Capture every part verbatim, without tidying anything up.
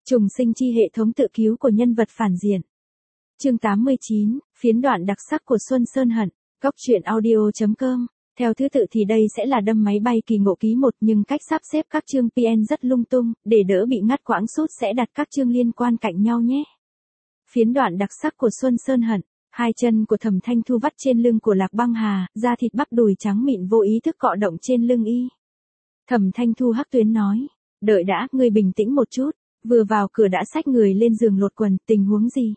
Trùng sinh chi hệ thống tự cứu của nhân vật phản diện. Chương tám mươi chín, phiến đoạn đặc sắc của Xuân Sơn Hận, góc truyện audio chấm com. Theo thứ tự thì đây sẽ là đâm máy bay kỳ ngộ ký một, nhưng cách sắp xếp các chương pê en rất lung tung, để đỡ bị ngắt quãng sút sẽ đặt các chương liên quan cạnh nhau nhé. Phiến đoạn đặc sắc của Xuân Sơn Hận. Hai chân của Thẩm Thanh Thu vắt trên lưng của Lạc Băng Hà, da thịt bắp đùi trắng mịn vô ý thức cọ động trên lưng y. Thẩm Thanh Thu hắc tuyến nói, đợi đã, ngươi bình tĩnh một chút. Vừa vào cửa đã xách người lên giường lột quần, tình huống gì?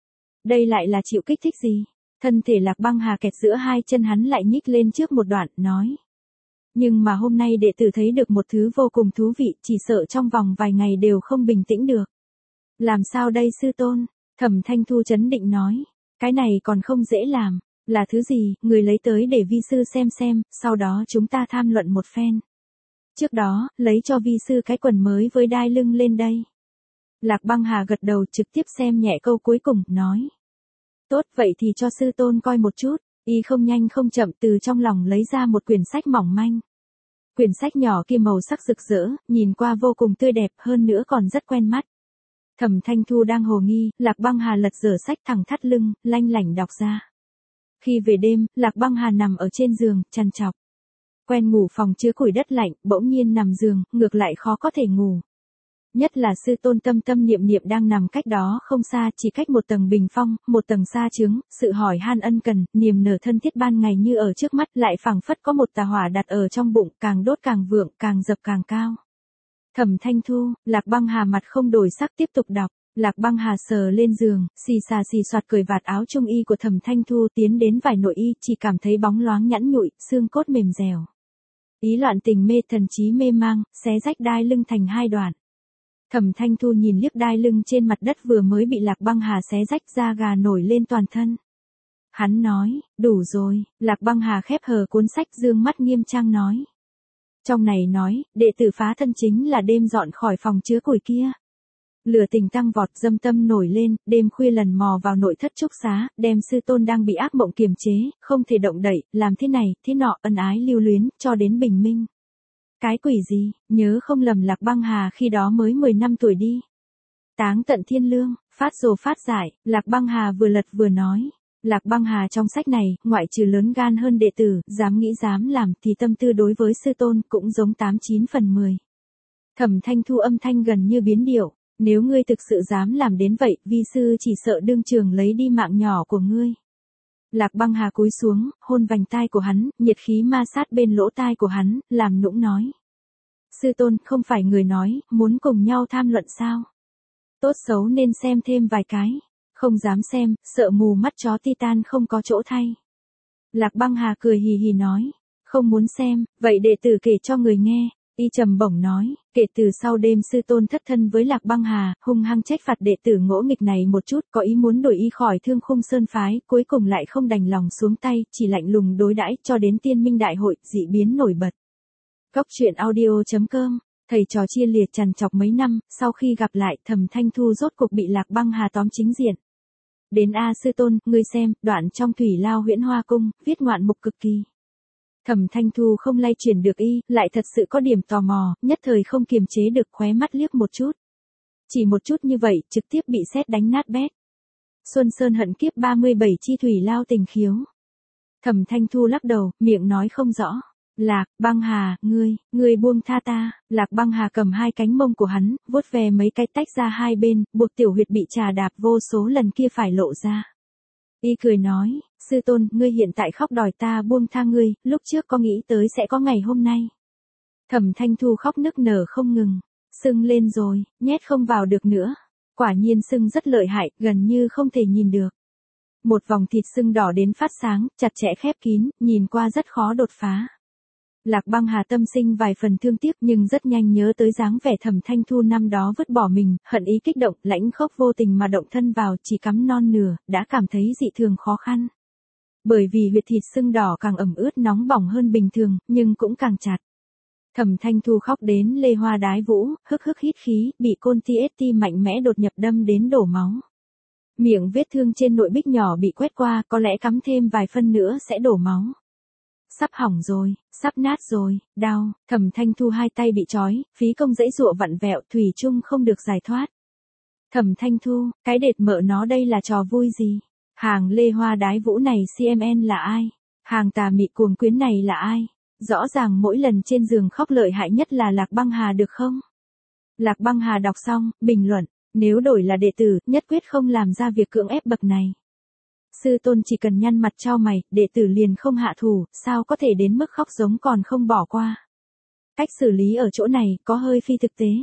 Đây lại là chịu kích thích gì? Thân thể Lạc Băng Hà kẹt giữa hai chân hắn lại nhích lên trước một đoạn, nói. Nhưng mà hôm nay đệ tử thấy được một thứ vô cùng thú vị, chỉ sợ trong vòng vài ngày đều không bình tĩnh được. Làm sao đây sư tôn? Thẩm Thanh Thu trấn định nói. Cái này còn không dễ làm. Là thứ gì, người lấy tới để vi sư xem xem, sau đó chúng ta tham luận một phen. Trước đó, lấy cho vi sư cái quần mới với đai lưng lên đây. Lạc Băng Hà gật đầu trực tiếp xem nhẹ câu cuối cùng, nói. Tốt, vậy thì cho sư tôn coi một chút. Y không nhanh không chậm từ trong lòng lấy ra một quyển sách mỏng manh. Quyển sách nhỏ kia màu sắc rực rỡ, nhìn qua vô cùng tươi đẹp, hơn nữa còn rất quen mắt. Thẩm Thanh Thu đang hồ nghi, Lạc Băng Hà lật dở sách thẳng thắt lưng, lanh lảnh đọc ra. Khi về đêm, Lạc Băng Hà nằm ở trên giường, chằn chọc. Quen ngủ phòng chứa củi đất lạnh, bỗng nhiên nằm giường, ngược lại khó có thể ngủ. Nhất là sư tôn Tâm Tâm Niệm Niệm đang nằm cách đó không xa, chỉ cách một tầng bình phong, một tầng sa trướng, sự hỏi han ân cần, niềm nở thân thiết ban ngày như ở trước mắt, lại phảng phất có một tà hỏa đặt ở trong bụng, càng đốt càng vượng, càng dập càng cao. Thẩm Thanh Thu, Lạc Băng Hà mặt không đổi sắc tiếp tục đọc. Lạc Băng Hà sờ lên giường, xì xà xì soạt cởi vạt áo trung y của Thẩm Thanh Thu, tiến đến vải nội y, chỉ cảm thấy bóng loáng nhẵn nhụi, xương cốt mềm dẻo. Ý loạn tình mê thần trí mê mang, xé rách đai lưng thành hai đoạn. Thẩm Thanh Thu nhìn liếc đai lưng trên mặt đất vừa mới bị Lạc Băng Hà xé rách, da gà nổi lên toàn thân. Hắn nói, đủ rồi. Lạc Băng Hà khép hờ cuốn sách, dương mắt nghiêm trang nói. Trong này nói, đệ tử phá thân chính là đêm dọn khỏi phòng chứa củi kia. Lửa tình tăng vọt, dâm tâm nổi lên, đêm khuya lần mò vào nội thất trúc xá, đem sư tôn đang bị ác mộng kiềm chế, không thể động đậy, làm thế này, thế nọ, ân ái lưu luyến, cho đến bình minh. Cái quỷ gì, nhớ không lầm Lạc Băng Hà khi đó mới mười năm tuổi đi. Táng tận thiên lương, phát rồ phát giải, Lạc Băng Hà vừa lật vừa nói. Lạc Băng Hà trong sách này, ngoại trừ lớn gan hơn đệ tử, dám nghĩ dám làm, thì tâm tư đối với sư tôn cũng giống tám chín phần mười. Thẩm Thanh Thu âm thanh gần như biến điệu. Nếu ngươi thực sự dám làm đến vậy, vi sư chỉ sợ đương trường lấy đi mạng nhỏ của ngươi. Lạc Băng Hà cúi xuống, hôn vành tai của hắn, nhiệt khí ma sát bên lỗ tai của hắn, làm nũng nói. Sư tôn, không phải người nói, muốn cùng nhau tham luận sao? Tốt xấu nên xem thêm vài cái. Không dám xem, sợ mù mắt chó Titan không có chỗ thay. Lạc Băng Hà cười hì hì nói. Không muốn xem, vậy đệ tử kể cho người nghe. Y trầm bổng nói, kể từ sau đêm sư tôn thất thân với Lạc Băng Hà, hung hăng trách phạt đệ tử ngỗ nghịch này một chút, có ý muốn đuổi y khỏi Thương Khung Sơn phái, cuối cùng lại không đành lòng xuống tay, chỉ lạnh lùng đối đãi cho đến Tiên Minh Đại hội, dị biến nổi bật. Góc truyện audio chấm com. Thầy trò chia liệt trằn trọc mấy năm, sau khi gặp lại, Thẩm Thanh Thu rốt cục bị Lạc Băng Hà tóm chính diện. Đến A sư tôn, ngươi xem, đoạn trong Thủy Lao Huyễn Hoa Cung, viết ngoạn mục cực kỳ. Thẩm Thanh Thu không lay chuyển được y, lại thật sự có điểm tò mò, nhất thời không kiềm chế được, khóe mắt liếc một chút. Chỉ một chút như vậy, trực tiếp bị sét đánh nát bét. Xuân Sơn Hận kiếp ba mươi bảy chi Thủy Lao tình khiếu. Thẩm Thanh Thu lắc đầu, miệng nói không rõ. Lạc Băng Hà, ngươi, ngươi buông tha ta. Lạc Băng Hà cầm hai cánh mông của hắn, vuốt ve mấy cái tách ra hai bên, buộc tiểu huyệt bị trà đạp vô số lần kia phải lộ ra. Y cười nói, sư tôn, ngươi hiện tại khóc đòi ta buông tha ngươi, lúc trước có nghĩ tới sẽ có ngày hôm nay. Thẩm Thanh Thu khóc nức nở không ngừng, sưng lên rồi, nhét không vào được nữa. Quả nhiên sưng rất lợi hại, gần như không thể nhìn được. Một vòng thịt sưng đỏ đến phát sáng, chặt chẽ khép kín, nhìn qua rất khó đột phá. Lạc Băng Hà tâm sinh vài phần thương tiếc, nhưng rất nhanh nhớ tới dáng vẻ Thẩm Thanh Thu năm đó vứt bỏ mình, hận ý kích động, lãnh khốc vô tình mà động thân vào, chỉ cắm non nửa, đã cảm thấy dị thường khó khăn. Bởi vì huyệt thịt sưng đỏ càng ẩm ướt nóng bỏng hơn bình thường, nhưng cũng càng chặt. Thẩm Thanh Thu khóc đến lê hoa đái vũ, hức hức hít khí, bị côn tê ét tê mạnh mẽ đột nhập đâm đến đổ máu. Miệng vết thương trên nội bích nhỏ bị quét qua, có lẽ cắm thêm vài phân nữa sẽ đổ máu. Sắp hỏng rồi, sắp nát rồi, đau. Thẩm Thanh Thu hai tay bị trói, phí công dãy dụa vặn vẹo, thủy chung không được giải thoát. Thẩm Thanh Thu, cái đệt mợ nó đây là trò vui gì? Hàng lê hoa đái vũ này xê em en là ai? Hàng tà mị cuồng quyến này là ai? Rõ ràng mỗi lần trên giường khóc lợi hại nhất là Lạc Băng Hà được không? Lạc Băng Hà đọc xong, bình luận, nếu đổi là đệ tử, nhất quyết không làm ra việc cưỡng ép bậc này. Sư tôn chỉ cần nhăn mặt trao mày, đệ tử liền không hạ thủ, sao có thể đến mức khóc giống còn không bỏ qua. Cách xử lý ở chỗ này, có hơi phi thực tế.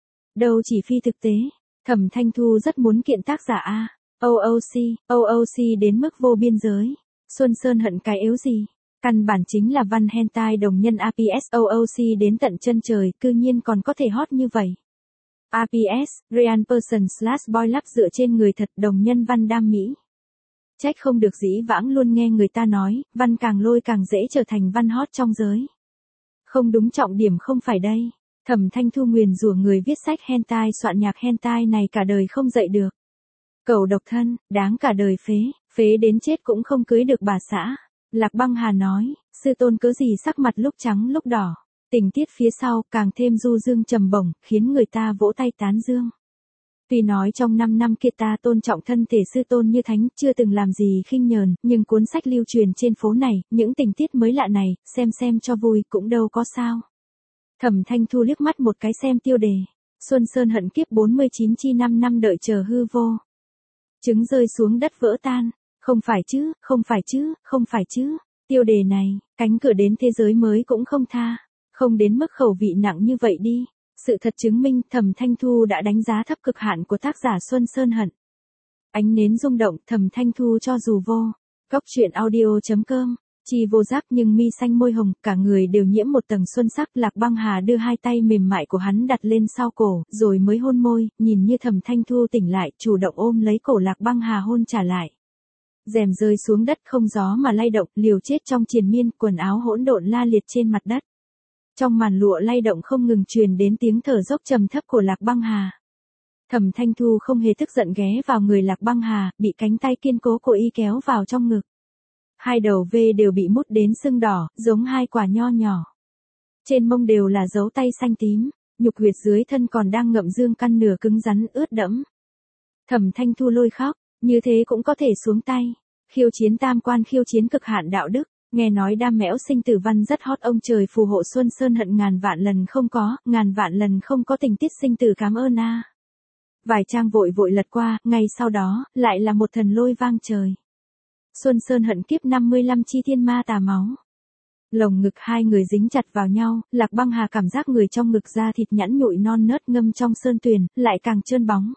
Đâu chỉ phi thực tế, Thẩm Thanh Thu rất muốn kiện tác giả A. o o xê, o o xê đến mức vô biên giới. Xuân Sơn hận cái yếu gì? Căn bản chính là văn hentai đồng nhân a pê ét o o xê đến tận chân trời, cư nhiên còn có thể hot như vậy. a pê ét, Real Person slash Boy Love dựa trên người thật đồng nhân văn đam mỹ. Trách không được dĩ vãng luôn nghe người ta nói, văn càng lôi càng dễ trở thành văn hot trong giới. Không đúng, trọng điểm không phải đây. Thẩm Thanh Thu nguyền rủa người viết sách hentai soạn nhạc hentai này cả đời không dậy được. Cẩu độc thân, đáng cả đời phế, phế đến chết cũng không cưới được bà xã. Lạc Băng Hà nói, sư tôn cớ gì sắc mặt lúc trắng lúc đỏ. Tình tiết phía sau càng thêm du dương trầm bổng, khiến người ta vỗ tay tán dương. Tuy nói trong năm năm kia ta tôn trọng thân thể sư tôn như thánh, chưa từng làm gì khinh nhờn, nhưng cuốn sách lưu truyền trên phố này, những tình tiết mới lạ này, xem xem cho vui cũng đâu có sao. Thẩm Thanh Thu liếc mắt một cái xem tiêu đề. Xuân Sơn hận kiếp bốn mươi chín chi năm năm đợi chờ hư vô. Trứng rơi xuống đất vỡ tan. Không phải chứ, không phải chứ, không phải chứ. Tiêu đề này, cánh cửa đến thế giới mới cũng không tha. Không đến mức khẩu vị nặng như vậy đi. Sự thật chứng minh Thẩm Thanh Thu đã đánh giá thấp cực hạn của tác giả Xuân Sơn hận. Ánh nến rung động, Thẩm Thanh Thu cho dù vô. Góc truyện audio chấm com. Chi vô giác nhưng mi xanh môi hồng, cả người đều nhiễm một tầng xuân sắc. Lạc Băng Hà đưa hai tay mềm mại của hắn đặt lên sau cổ, rồi mới hôn môi, nhìn như Thẩm Thanh Thu tỉnh lại, chủ động ôm lấy cổ Lạc Băng Hà hôn trả lại. Rèm rơi xuống đất không gió mà lay động, liều chết trong triền miên, quần áo hỗn độn la liệt trên mặt đất. Trong màn lụa lay động không ngừng truyền đến tiếng thở dốc trầm thấp của Lạc Băng Hà. Thẩm Thanh Thu không hề tức giận ghé vào người Lạc Băng Hà, bị cánh tay kiên cố của y kéo vào trong ngực. Hai đầu vê đều bị mút đến sưng đỏ, giống hai quả nho nhỏ. Trên mông đều là dấu tay xanh tím, nhục huyệt dưới thân còn đang ngậm dương căn nửa cứng rắn ướt đẫm. Thẩm Thanh Thu lôi khóc, như thế cũng có thể xuống tay. Khiêu chiến tam quan, khiêu chiến cực hạn đạo đức. Nghe nói đam mẽo sinh tử văn rất hot, ông trời phù hộ Xuân Sơn hận ngàn vạn lần không có, ngàn vạn lần không có tình tiết sinh tử, cảm ơn a. Vài trang vội vội lật qua, ngay sau đó, lại là một thần lôi vang trời. Xuân Sơn hận kiếp năm mươi lăm chi thiên ma tà máu. Lồng ngực hai người dính chặt vào nhau, Lạc Băng Hà cảm giác người trong ngực da thịt nhẵn nhụi non nớt ngâm trong sơn tuyền, lại càng trơn bóng.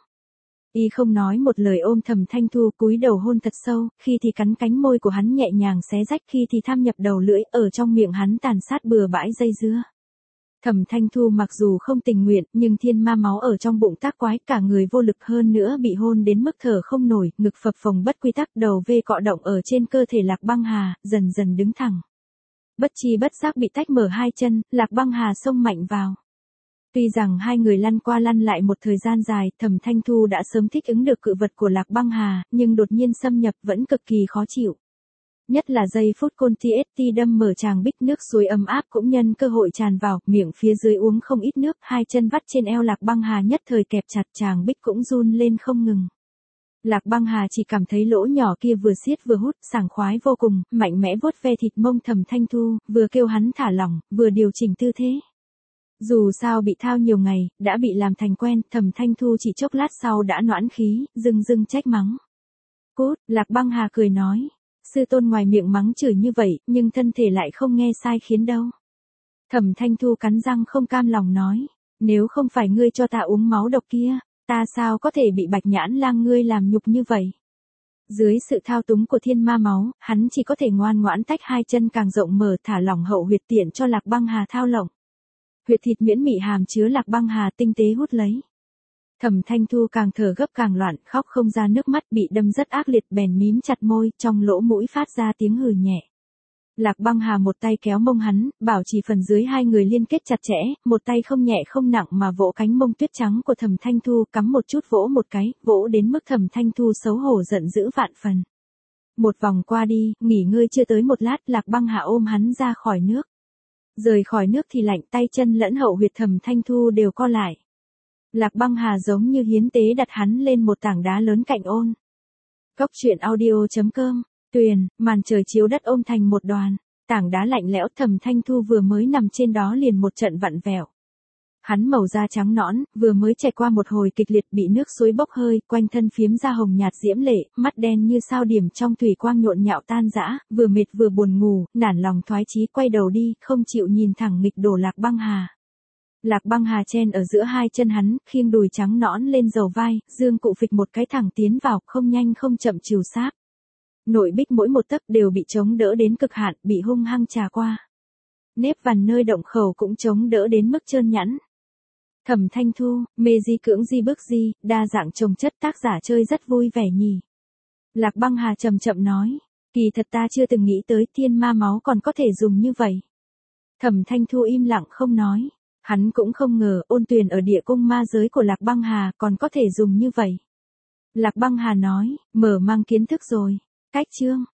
Y không nói một lời ôm Thẩm Thanh Thu, cúi đầu hôn thật sâu, khi thì cắn cánh môi của hắn nhẹ nhàng xé rách, khi thì tham nhập đầu lưỡi, ở trong miệng hắn tàn sát bừa bãi dây dưa. Thẩm Thanh Thu mặc dù không tình nguyện, nhưng thiên ma máu ở trong bụng tác quái, cả người vô lực, hơn nữa bị hôn đến mức thở không nổi, ngực phập phồng bất quy tắc, đầu vê cọ động ở trên cơ thể Lạc Băng Hà, dần dần đứng thẳng. Bất chi bất giác bị tách mở hai chân, Lạc Băng Hà xông mạnh vào. Tuy rằng hai người lăn qua lăn lại một thời gian dài, Thẩm Thanh Thu đã sớm thích ứng được cự vật của Lạc Băng Hà, nhưng đột nhiên xâm nhập vẫn cực kỳ khó chịu. Nhất là giây phút côn tê ét tê đâm mở tràng bích, nước suối ấm áp cũng nhân cơ hội tràn vào, miệng phía dưới uống không ít nước, hai chân vắt trên eo Lạc Băng Hà nhất thời kẹp chặt, tràng bích cũng run lên không ngừng. Lạc Băng Hà chỉ cảm thấy lỗ nhỏ kia vừa siết vừa hút, sảng khoái vô cùng, mạnh mẽ vuốt ve thịt mông Thẩm Thanh Thu, vừa kêu hắn thả lỏng, vừa điều chỉnh tư thế. Dù sao bị thao nhiều ngày, đã bị làm thành quen, Thẩm Thanh Thu chỉ chốc lát sau đã noãn khí, dưng dưng trách mắng. Cút, Lạc Băng Hà cười nói. Sư tôn ngoài miệng mắng chửi như vậy, nhưng thân thể lại không nghe sai khiến đâu. Thẩm Thanh Thu cắn răng không cam lòng nói. Nếu không phải ngươi cho ta uống máu độc kia, ta sao có thể bị Bạch Nhãn Lang ngươi làm nhục như vậy. Dưới sự thao túng của thiên ma máu, hắn chỉ có thể ngoan ngoãn tách hai chân càng rộng mở, thả lỏng hậu huyệt tiện cho Lạc Băng Hà thao lộng. Huyệt thịt miễn mị hàm chứa Lạc Băng Hà tinh tế hút lấy. Thẩm Thanh Thu càng thở gấp càng loạn, khóc không ra nước mắt, bị đâm rất ác liệt, bèn mím chặt môi, trong lỗ mũi phát ra tiếng hừ nhẹ. Lạc Băng Hà một tay kéo mông hắn, bảo trì phần dưới hai người liên kết chặt chẽ, một tay không nhẹ không nặng mà vỗ cánh mông tuyết trắng của Thẩm Thanh Thu, cắm một chút vỗ một cái, vỗ đến mức Thẩm Thanh Thu xấu hổ giận dữ vạn phần. Một vòng qua đi, nghỉ ngơi chưa tới một lát, Lạc Băng Hà ôm hắn ra khỏi nước. Rời khỏi nước thì lạnh, tay chân lẫn hậu huyệt Thẩm Thanh Thu đều co lại. Lạc Băng Hà giống như hiến tế đặt hắn lên một tảng đá lớn cạnh ôn. Cốc truyện audio chấm com, tuyền, màn trời chiếu đất ôm thành một đoàn, tảng đá lạnh lẽo. Thẩm Thanh Thu vừa mới nằm trên đó liền một trận vặn vẹo. Hắn màu da trắng nõn, vừa mới trải qua một hồi kịch liệt bị nước suối bốc hơi, quanh thân phiếm ra hồng nhạt diễm lệ, mắt đen như sao điểm trong thủy quang nhộn nhạo tan rã, vừa mệt vừa buồn ngủ, nản lòng thoái chí quay đầu đi, không chịu nhìn thẳng nghịch đổ Lạc Băng Hà. Lạc Băng Hà chen ở giữa hai chân hắn, khiêng đùi trắng nõn lên dầu vai, dương cụ phịch một cái thẳng tiến vào, không nhanh không chậm chiều sáp. Nội bích mỗi một tấc đều bị chống đỡ đến cực hạn, bị hung hăng trà qua. Nếp vằn nơi động khẩu cũng chống đỡ đến mức trơn nhẵn. Thẩm Thanh Thu, mê di cưỡng di bước di, đa dạng trồng chất, tác giả chơi rất vui vẻ nhỉ. Lạc Băng Hà chậm chậm nói, kỳ thật ta chưa từng nghĩ tới thiên ma máu còn có thể dùng như vậy. Thẩm Thanh Thu im lặng không nói, hắn cũng không ngờ ôn tuyền ở địa cung ma giới của Lạc Băng Hà còn có thể dùng như vậy. Lạc Băng Hà nói, mở mang kiến thức rồi, cách chương.